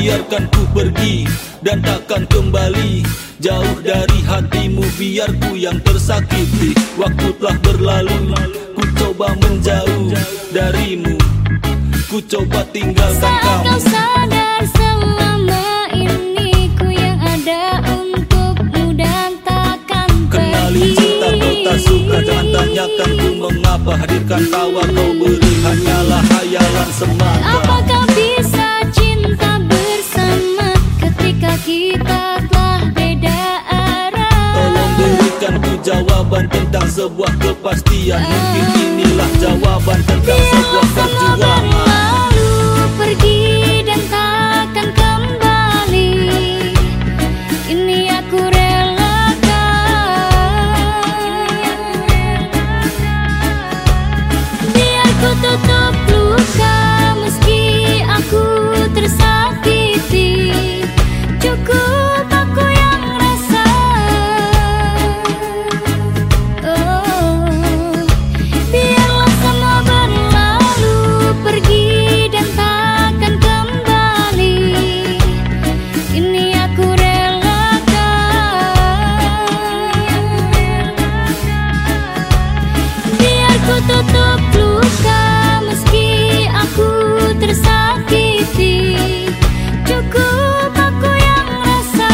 biarkan ku pergi dan takkan kembali jauh dari hatimu, biar ku yang tersakiti. Waktu telah berlalu, ku coba menjauh darimu, ku coba tinggalkan Saat kamu. kau sadar selama ini ku yang ada untukmu dan takkan Kenali pergi. cinta kau tak suka, jangan tanyakan ku mengapa. Hadirkan tawa kau beri hanyalah hayalan semata. Apakah bisa cinta bersama ketika kita telah beda arah? Tolong berikan ku jawaban tentang sebuah kepastian. Mungkin inilah jawaban tentang sebuah perjuangan. Berlalu pergi dan takkan kembali, ini aku relakan. Biar ku tutup luka meski aku tersakiti, cukup aku yang rasa. Biarlah semua berlalu pergi dan takkan kembali, ini aku relakan. Biar ku tutup luka meski aku tersakiti, cukup aku yang rasa.